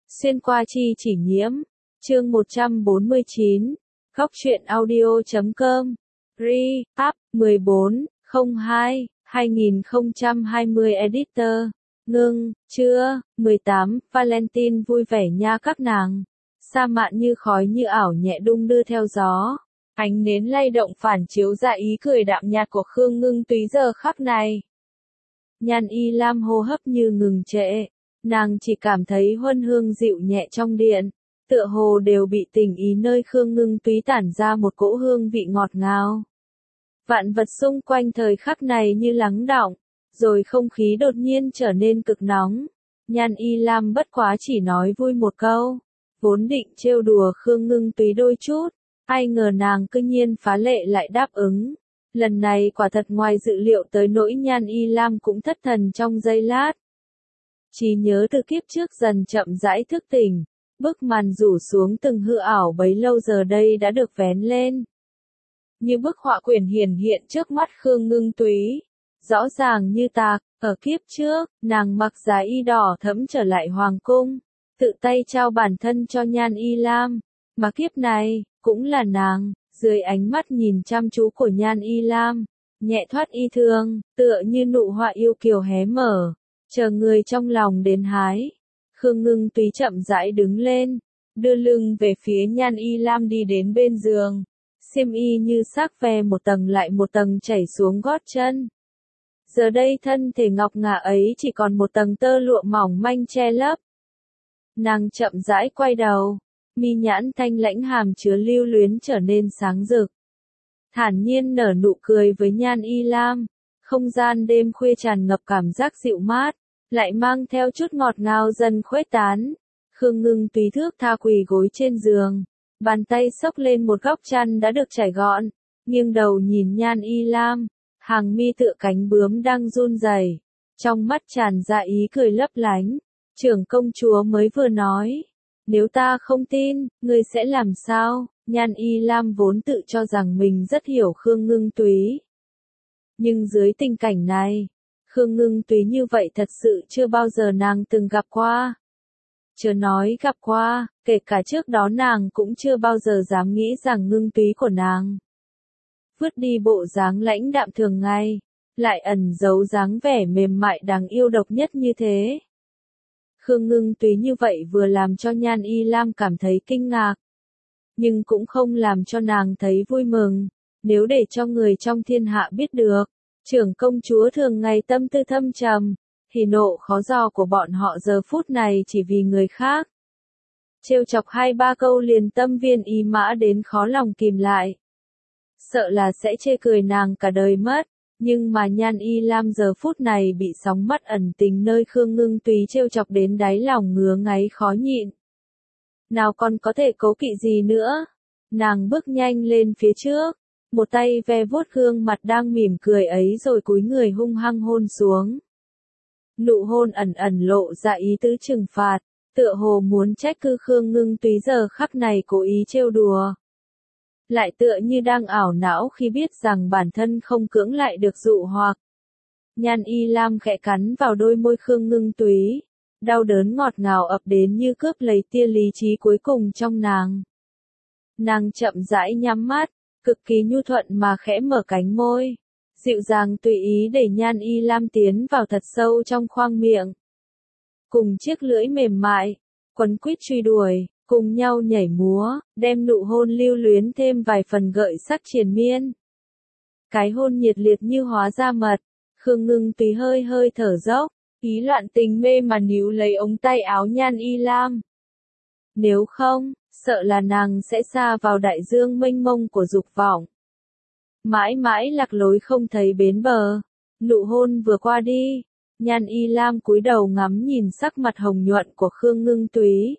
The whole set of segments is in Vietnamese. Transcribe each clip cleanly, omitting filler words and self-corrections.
Xuyên qua chi chỉ nhiễm. Chương 149. Góc truyện audio.com. Re. 14/02/2020 Editor. Ngưng. Chưa. 18. Valentine vui vẻ nha các nàng. Sa mạn như khói như ảo nhẹ đung đưa theo gió. Ánh nến lay động phản chiếu ra ý cười đạm nhạt của Khương Ngưng Túy giờ khắc này. Nhan Y Lam hô hấp như ngừng trệ. Nàng chỉ cảm thấy huân hương dịu nhẹ trong điện, tựa hồ đều bị tình ý nơi Khương Ngưng Túy tản ra một cỗ hương vị ngọt ngào. Vạn vật xung quanh thời khắc này như lắng đọng, rồi không khí đột nhiên trở nên cực nóng. Nhan Y Lam bất quá chỉ nói vui một câu, vốn định trêu đùa Khương Ngưng Túy đôi chút, ai ngờ nàng cư nhiên phá lệ lại đáp ứng. Lần này quả thật ngoài dự liệu tới nỗi Nhan Y Lam cũng thất thần trong giây lát. Trí nhớ từ kiếp trước dần chậm rãi thức tỉnh, bức màn rủ xuống từng hư ảo bấy lâu giờ đây đã được vén lên. Như bức họa quyển hiển hiện trước mắt Khương Ngưng Túy, rõ ràng như tạc, ở kiếp trước, nàng mặc giá y đỏ thẫm trở lại hoàng cung, tự tay trao bản thân cho Nhan Y Lam, mà kiếp này, cũng là nàng, dưới ánh mắt nhìn chăm chú của Nhan Y Lam, nhẹ thoát y thương, tựa như nụ họa yêu kiều hé mở. Chờ người trong lòng đến hái. Khương Ngưng Túy chậm rãi đứng lên, đưa lưng về phía Nhan Y Lam đi đến bên giường. Xiêm y như xác ve một tầng lại một tầng chảy xuống gót chân. Giờ đây thân thể ngọc ngà ấy chỉ còn một tầng tơ lụa mỏng manh che lấp. Nàng chậm rãi quay đầu, mi nhãn thanh lãnh hàm chứa lưu luyến trở nên sáng rực. Thản nhiên nở nụ cười với Nhan Y Lam. Không gian đêm khuya tràn ngập cảm giác dịu mát, lại mang theo chút ngọt ngào dần khuếch tán. Khương Ngưng Túy thước tha quỳ gối trên giường, bàn tay xốc lên một góc chăn đã được trải gọn, nghiêng đầu nhìn Nhan Y Lam, hàng mi tựa cánh bướm đang run rẩy, trong mắt tràn ra ý cười lấp lánh. Trưởng công chúa mới vừa nói, nếu ta không tin, ngươi sẽ làm sao? Nhan Y Lam vốn tự cho rằng mình rất hiểu Khương Ngưng Túy. Nhưng dưới tình cảnh này, Khương Ngưng Túy như vậy thật sự chưa bao giờ nàng từng gặp qua. Chớ nói gặp qua, kể cả trước đó nàng cũng chưa bao giờ dám nghĩ rằng Ngưng Túy của nàng vứt đi bộ dáng lãnh đạm thường ngày, lại ẩn giấu dáng vẻ mềm mại đáng yêu độc nhất như thế. Khương Ngưng Túy như vậy vừa làm cho Nhan Y Lam cảm thấy kinh ngạc, nhưng cũng không làm cho nàng thấy vui mừng. Nếu để cho người trong thiên hạ biết được, trưởng công chúa thường ngày tâm tư thâm trầm, thì nộ khó dò của bọn họ giờ phút này chỉ vì người khác. Trêu chọc 2-3 câu liền tâm viên ý mã đến khó lòng kìm lại. Sợ là sẽ chê cười nàng cả đời mất, nhưng mà Nhan Y Lam giờ phút này bị sóng mắt ẩn tình nơi Khương Ngưng Túy trêu chọc đến đáy lòng ngứa ngáy khó nhịn. Nào còn có thể cố kỵ gì nữa? Nàng bước nhanh lên phía trước, một tay ve vuốt gương mặt đang mỉm cười ấy rồi cúi người hung hăng hôn xuống. Nụ hôn ẩn ẩn lộ ra ý tứ trừng phạt, tựa hồ muốn trách cứ Khương Ngưng Túy giờ khắc này cố ý trêu đùa. Lại tựa như đang ảo não khi biết rằng bản thân không cưỡng lại được dụ hoặc. Nhan Y Lam khẽ cắn vào đôi môi Khương Ngưng Túy, đau đớn ngọt ngào ập đến như cướp lấy tia lý trí cuối cùng trong nàng. Nàng chậm rãi nhắm mắt, cực kỳ nhu thuận mà khẽ mở cánh môi, dịu dàng tùy ý để Nhan Y Lam tiến vào thật sâu trong khoang miệng. Cùng chiếc lưỡi mềm mại, quấn quýt truy đuổi, cùng nhau nhảy múa, đem nụ hôn lưu luyến thêm vài phần gợi sắc triền miên. Cái hôn nhiệt liệt như hóa ra mật, Khương Ngưng Túy hơi hơi thở dốc, ý loạn tình mê mà níu lấy ống tay áo Nhan Y Lam. Nếu không, sợ là nàng sẽ sa vào đại dương mênh mông của dục vọng. Mãi mãi lạc lối không thấy bến bờ. Nụ hôn vừa qua đi, Nhan Y Lam cúi đầu ngắm nhìn sắc mặt hồng nhuận của Khương Ngưng Túy.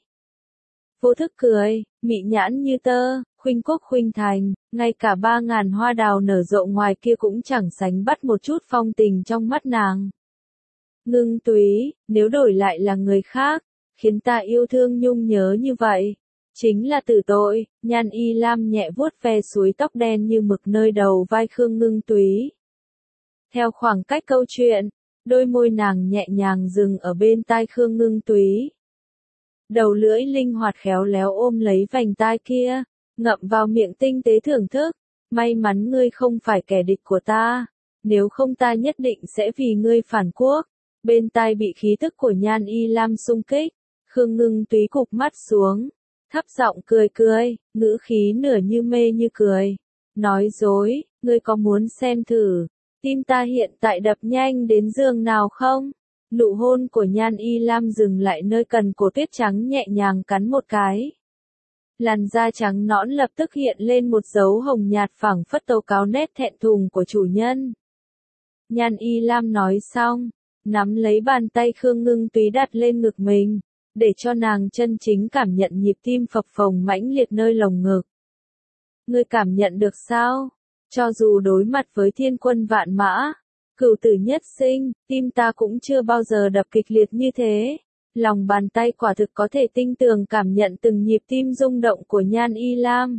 Vô thức cười, mị nhãn như tơ, khuynh quốc khuynh thành, ngay cả 3000 hoa đào nở rộ ngoài kia cũng chẳng sánh bắt một chút phong tình trong mắt nàng. Ngưng Túy, nếu đổi lại là người khác, khiến ta yêu thương nhung nhớ như vậy, chính là tử tội. Nhan Y Lam nhẹ vuốt ve suối tóc đen như mực nơi đầu vai Khương Ngưng Túy. Theo khoảng cách câu chuyện, đôi môi nàng nhẹ nhàng dừng ở bên tai Khương Ngưng Túy. đầu lưỡi linh hoạt khéo léo ôm lấy vành tai kia, ngậm vào miệng tinh tế thưởng thức. May mắn ngươi không phải kẻ địch của ta, nếu không ta nhất định sẽ vì ngươi phản quốc. Bên tai bị khí tức của Nhan Y Lam xung kích, Khương Ngưng Túy cụp mắt xuống, thấp giọng cười cười, ngữ khí nửa như mê như cười. Nói dối, ngươi có muốn xem thử, tim ta hiện tại đập nhanh đến giường nào không? Nụ hôn của Nhan Y Lam dừng lại nơi cần cổ tuyết trắng nhẹ nhàng cắn một cái. Làn da trắng nõn lập tức hiện lên một dấu hồng nhạt phảng phất tố cáo nét thẹn thùng của chủ nhân. Nhan Y Lam nói xong, nắm lấy bàn tay Khương Ngưng Túy đặt lên ngực mình, để cho nàng chân chính cảm nhận nhịp tim phập phồng mãnh liệt nơi lồng ngực. Ngươi cảm nhận được sao? Cho dù đối mặt với thiên quân vạn mã, cửu tử nhất sinh, tim ta cũng chưa bao giờ đập kịch liệt như thế. Lòng bàn tay quả thực có thể tinh tường cảm nhận từng nhịp tim rung động của Nhan Y Lam.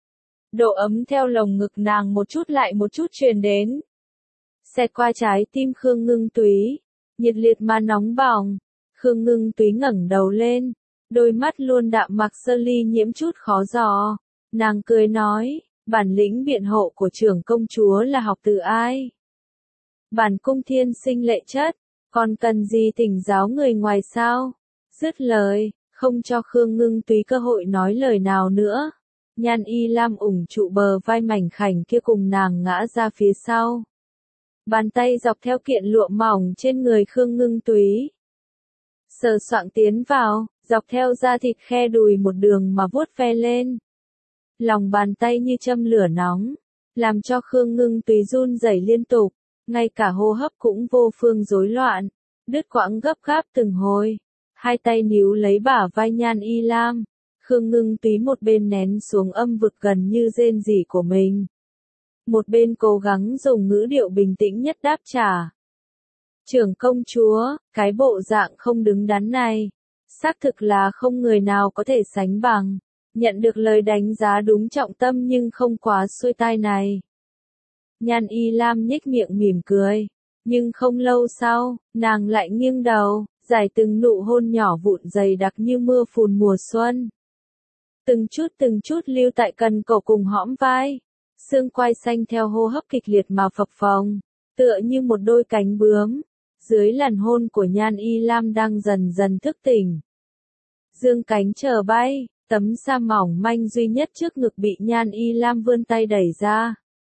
Độ ấm theo lồng ngực nàng một chút lại một chút truyền đến. Xẹt qua trái tim Khương Ngưng Túy, nhiệt liệt mà nóng bỏng. Khương Ngưng Túy ngẩng đầu lên, đôi mắt luôn đạm mặc sơ ly nhiễm chút khó dò. Nàng cười nói, bản lĩnh biện hộ của trưởng công chúa là học từ ai? Bản cung thiên sinh lệ chất, còn cần gì thỉnh giáo người ngoài sao? Dứt lời, không cho Khương Ngưng Túy cơ hội nói lời nào nữa. Nhan Y Lam ủng trụ bờ vai mảnh khảnh kia cùng nàng ngã ra phía sau. Bàn tay dọc theo kiện lụa mỏng trên người Khương Ngưng Túy. Sờ soạng tiến vào, dọc theo da thịt khe đùi một đường mà vuốt ve lên. Lòng bàn tay như châm lửa nóng, làm cho Khương Ngưng Túy run rẩy liên tục, ngay cả hô hấp cũng vô phương rối loạn, đứt quãng gấp gáp từng hồi. Hai tay níu lấy bả vai Nhan Y Lam, Khương Ngưng Túy một bên nén xuống âm vực gần như rên rỉ của mình, một bên cố gắng dùng ngữ điệu bình tĩnh nhất đáp trả. Trưởng công chúa, cái bộ dạng không đứng đắn này, xác thực là không người nào có thể sánh bằng. Nhận được lời đánh giá đúng trọng tâm nhưng không quá xuôi tai này. Nhan Y Lam nhếch miệng mỉm cười, nhưng không lâu sau, nàng lại nghiêng đầu, giải từng nụ hôn nhỏ vụn dày đặc như mưa phùn mùa xuân. Từng chút lưu tại cần cổ cùng hõm vai, xương quai xanh theo hô hấp kịch liệt mà phập phồng, tựa như một đôi cánh bướm. Dưới làn hôn của Nhan Y Lam đang dần dần thức tỉnh. Dương cánh chờ bay, tấm sa mỏng manh duy nhất trước ngực bị Nhan Y Lam vươn tay đẩy ra,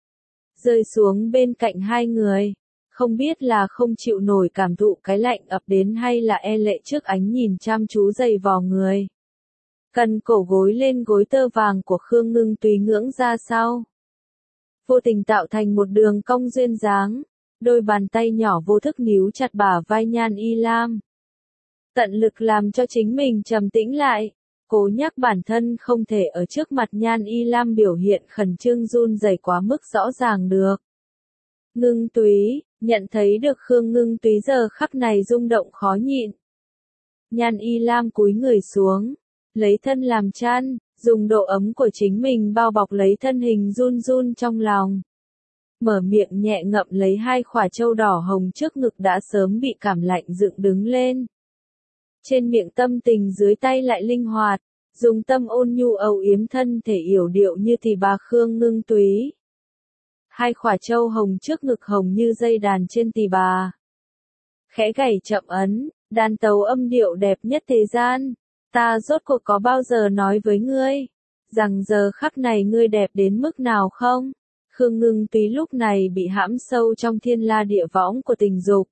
rơi xuống bên cạnh hai người. Không biết là không chịu nổi cảm thụ cái lạnh ập đến hay là e lệ trước ánh nhìn chăm chú dày vò người. Cần cổ gối lên gối tơ vàng của Khương Ngưng Túy ngưỡng ra sau. Vô tình tạo thành một đường cong duyên dáng, đôi bàn tay nhỏ vô thức níu chặt bả vai Nhan Y Lam. Tận lực làm cho chính mình trầm tĩnh lại, cố nhắc bản thân không thể ở trước mặt Nhan Y Lam biểu hiện khẩn trương run rẩy quá mức rõ ràng được. Ngưng Túy, nhận thấy được Khương Ngưng Túy giờ khắc này rung động khó nhịn. Nhan Y Lam cúi người xuống, lấy thân làm chăn, dùng độ ấm của chính mình bao bọc lấy thân hình run run trong lòng. Mở miệng nhẹ ngậm lấy hai khỏa châu đỏ hồng trước ngực đã sớm bị cảm lạnh dựng đứng lên. Trên miệng tâm tình dưới tay lại linh hoạt, dùng tâm ôn nhu âu yếm thân thể yểu điệu như tỳ bà Khương Ngưng Túy. Hai khỏa châu hồng trước ngực hồng như dây đàn trên tỳ bà. Khẽ gảy chậm ấn, đàn tấu âm điệu đẹp nhất thế gian. Ta rốt cuộc có bao giờ nói với ngươi, rằng giờ khắc này ngươi đẹp đến mức nào không? Khương Ngưng Túy lúc này bị hãm sâu trong thiên la địa võng của tình dục.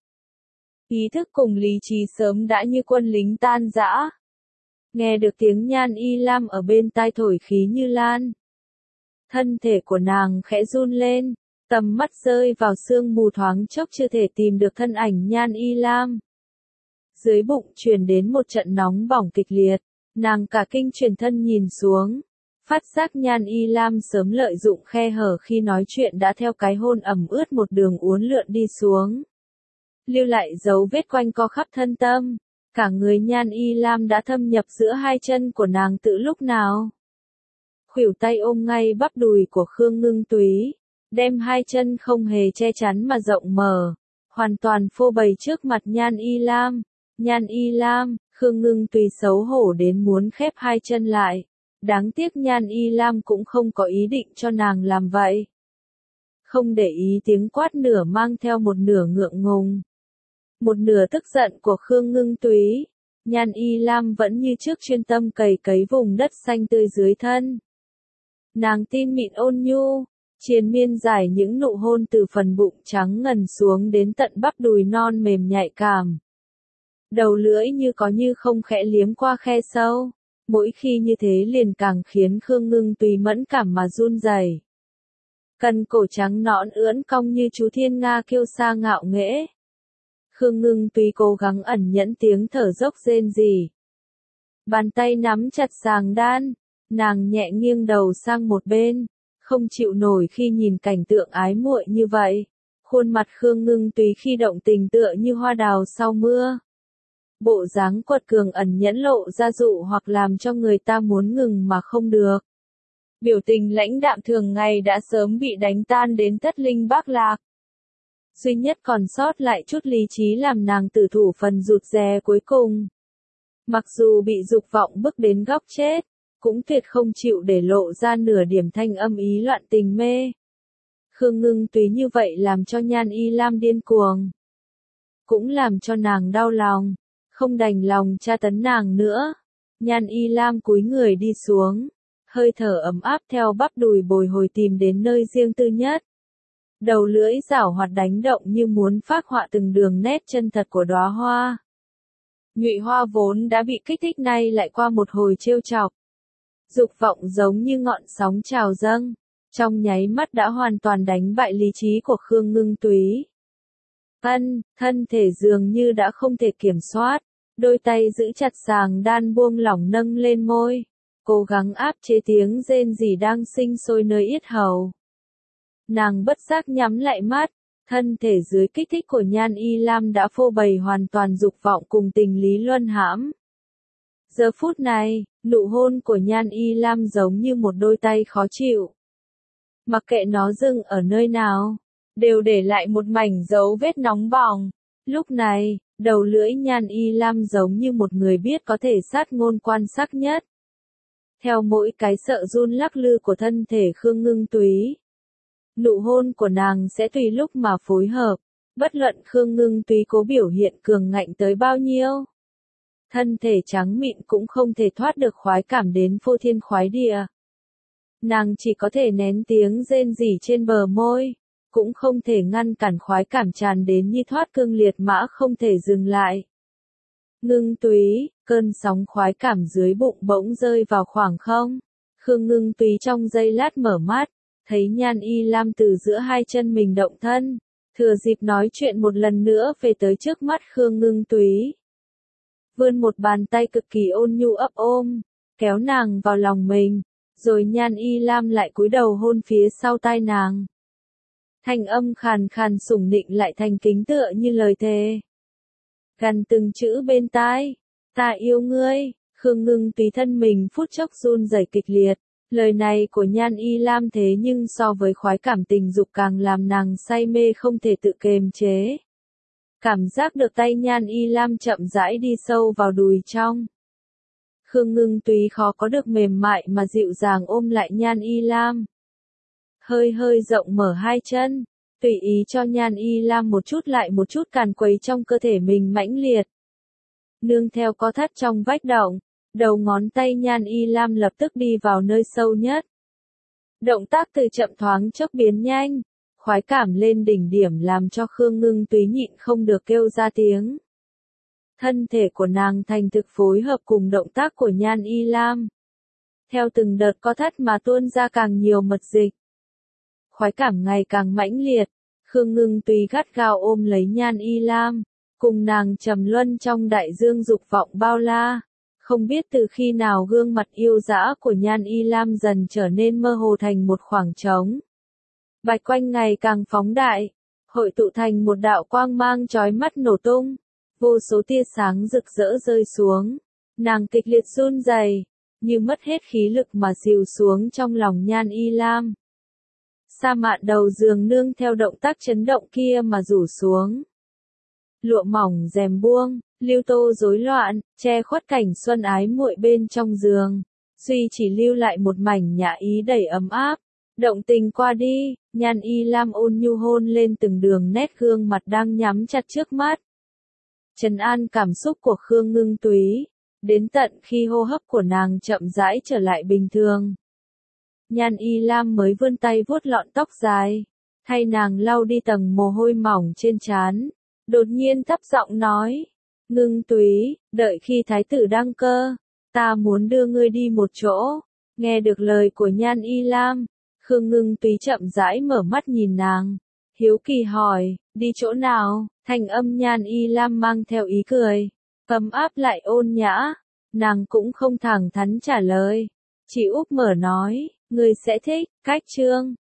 Ý thức cùng lý trí sớm đã như quân lính tan rã. Nghe được tiếng Nhan Y Lam ở bên tai thổi khí như lan. Thân thể của nàng khẽ run lên, tầm mắt rơi vào sương mù thoáng chốc chưa thể tìm được thân ảnh Nhan Y Lam. Dưới bụng truyền đến một trận nóng bỏng kịch liệt, nàng cả kinh chuyển thân nhìn xuống. Phát giác Nhan Y Lam sớm lợi dụng khe hở khi nói chuyện đã theo cái hôn ẩm ướt một đường uốn lượn đi xuống. Lưu lại dấu vết quanh co khắp thân tâm, cả người Nhan Y Lam đã thâm nhập giữa hai chân của nàng từ lúc nào. Khuỷu tay ôm ngay bắp đùi của Khương Ngưng Túy, đem hai chân không hề che chắn mà rộng mở, hoàn toàn phô bày trước mặt Nhan Y Lam. Nhan Y Lam, Khương Ngưng Tùy xấu hổ đến muốn khép hai chân lại. Đáng tiếc Nhan Y Lam cũng không có ý định cho nàng làm vậy. Không để ý tiếng quát nửa mang theo một nửa ngượng ngùng. Một nửa tức giận của Khương Ngưng Túy. Nhan Y Lam vẫn như trước chuyên tâm cày cấy vùng đất xanh tươi dưới thân. Nàng tin mịn ôn nhu, triền miên giải những nụ hôn từ phần bụng trắng ngần xuống đến tận bắp đùi non mềm nhạy cảm. Đầu lưỡi như có như không khẽ liếm qua khe sâu, mỗi khi như thế liền càng khiến Khương Ngưng Tùy mẫn cảm mà run rẩy. Cần cổ trắng nõn ưỡn cong như chú thiên nga kiêu sa ngạo nghễ. Khương Ngưng Tùy cố gắng ẩn nhẫn tiếng thở dốc rên rỉ. Bàn tay nắm chặt sàng đan, nàng nhẹ nghiêng đầu sang một bên, không chịu nổi khi nhìn cảnh tượng ái muội như vậy. Khuôn mặt Khương Ngưng Tùy khi động tình tựa như hoa đào sau mưa. Bộ dáng quật cường ẩn nhẫn lộ ra dụ hoặc làm cho người ta muốn ngừng mà không được. Biểu tình lãnh đạm thường ngày đã sớm bị đánh tan đến thất linh bát lạc. Duy nhất còn sót lại chút lý trí làm nàng tử thủ phần rụt rè cuối cùng. Mặc dù bị dục vọng bức đến góc chết, cũng tuyệt không chịu để lộ ra nửa điểm thanh âm ý loạn tình mê. Khương Ngưng Tùy như vậy làm cho Nhan Y Lam điên cuồng. Cũng làm cho nàng đau lòng, không đành lòng tra tấn nàng nữa. Nhan Y Lam cúi người đi xuống, hơi thở ấm áp theo bắp đùi bồi hồi tìm đến nơi riêng tư nhất. Đầu lưỡi giảo hoạt đánh động như muốn phác họa từng đường nét chân thật của đóa hoa. Nhụy hoa vốn đã bị kích thích nay lại qua một hồi trêu chọc. Dục vọng giống như ngọn sóng trào dâng, trong nháy mắt đã hoàn toàn đánh bại lý trí của Khương Ngưng Túy. Thân thể dường như đã không thể kiểm soát, đôi tay giữ chặt sàng đan buông lỏng nâng lên môi, cố gắng áp chế tiếng rên rỉ đang sinh sôi nơi yết hầu. Nàng bất giác nhắm lại mắt, thân thể dưới kích thích của Nhan Y Lam đã phô bày hoàn toàn dục vọng cùng tình lý luân hãm. Giờ phút này, nụ hôn của Nhan Y Lam giống như một đôi tay khó chịu. Mặc kệ nó dừng ở nơi nào, đều để lại một mảnh dấu vết nóng bỏng. Lúc này, đầu lưỡi Nhan Y Lam giống như một người biết có thể sát ngôn quan sắc nhất. Theo mỗi cái sợ run lắc lư của thân thể Khương Ngưng Túy, nụ hôn của nàng sẽ tùy lúc mà phối hợp, bất luận Khương Ngưng Túy cố biểu hiện cường ngạnh tới bao nhiêu. Thân thể trắng mịn cũng không thể thoát được khoái cảm đến phô thiên khoái địa. Nàng chỉ có thể nén tiếng rên rỉ trên bờ môi, cũng không thể ngăn cản khoái cảm tràn đến như thoát cương liệt mã không thể dừng lại. Ngưng Túy, cơn sóng khoái cảm dưới bụng bỗng rơi vào khoảng không. Khương Ngưng Túy trong giây lát mở mắt, thấy Nhan Y Lam từ giữa hai chân mình động thân, thừa dịp nói chuyện một lần nữa về tới trước mắt Khương Ngưng Túy. Vươn một bàn tay cực kỳ ôn nhu ấp ôm, kéo nàng vào lòng mình, rồi Nhan Y Lam lại cúi đầu hôn phía sau tai nàng. Thanh âm khàn khàn sủng nịnh lại thành kính tựa như lời thề. Gằn từng chữ bên tai, ta yêu ngươi. Khương Ngưng Tùy thân mình phút chốc run rẩy kịch liệt. Lời này của Nhan Y Lam thế nhưng so với khoái cảm tình dục càng làm nàng say mê không thể tự kiềm chế. Cảm giác được tay Nhan Y Lam chậm rãi đi sâu vào đùi trong. Khương Ngưng Tùy khó có được mềm mại mà dịu dàng ôm lại Nhan Y Lam. Hơi rộng mở hai chân, tùy ý cho Nhan Y Lam một chút lại một chút càn quấy trong cơ thể mình mãnh liệt. Nương theo co thắt trong vách động, đầu ngón tay Nhan Y Lam lập tức đi vào nơi sâu nhất. Động tác từ chậm thoáng chốc biến nhanh, khoái cảm lên đỉnh điểm làm cho Khương Ngưng Túy nhịn không được kêu ra tiếng. Thân thể của nàng thành thực phối hợp cùng động tác của Nhan Y Lam. Theo từng đợt co thắt mà tuôn ra càng nhiều mật dịch. Khoái cảm ngày càng mãnh liệt, Khương Ngưng Túy gắt gao ôm lấy Nhan Y Lam, cùng nàng trầm luân trong đại dương dục vọng bao la. Không biết từ khi nào gương mặt yêu dã của Nhan Y Lam dần trở nên mơ hồ thành một khoảng trống. Bạch quanh ngày càng phóng đại, hội tụ thành một đạo quang mang chói mắt nổ tung, vô số tia sáng rực rỡ rơi xuống, nàng kịch liệt run rẩy, như mất hết khí lực mà xìu xuống trong lòng Nhan Y Lam. Sa mạn đầu giường nương theo động tác chấn động kia mà rủ xuống. lụa mỏng rèm buông, lưu tô rối loạn, che khuất cảnh xuân ái muội bên trong giường. Duy chỉ lưu lại một mảnh nhã ý đầy ấm áp. Động tình qua đi, Nhan Y Lam ôn nhu hôn lên từng đường nét gương mặt đang nhắm chặt trước mắt. Trấn an cảm xúc của Khương Ngưng Túy, đến tận khi hô hấp của nàng chậm rãi trở lại bình thường. Nhan Y Lam mới vươn tay vuốt lọn tóc dài, thay nàng lau đi tầng mồ hôi mỏng trên trán, đột nhiên thấp giọng nói, Ngưng Túy, đợi khi thái tử đăng cơ, ta muốn đưa ngươi đi một chỗ. Nghe được lời của Nhan Y Lam, Khương Ngưng Túy chậm rãi mở mắt nhìn nàng, hiếu kỳ hỏi, đi chỗ nào? Thanh âm Nhan Y Lam mang theo ý cười, ấm áp lại ôn nhã, nàng cũng không thẳng thắn trả lời, chỉ úp mở nói, ngươi sẽ thích, cách chương.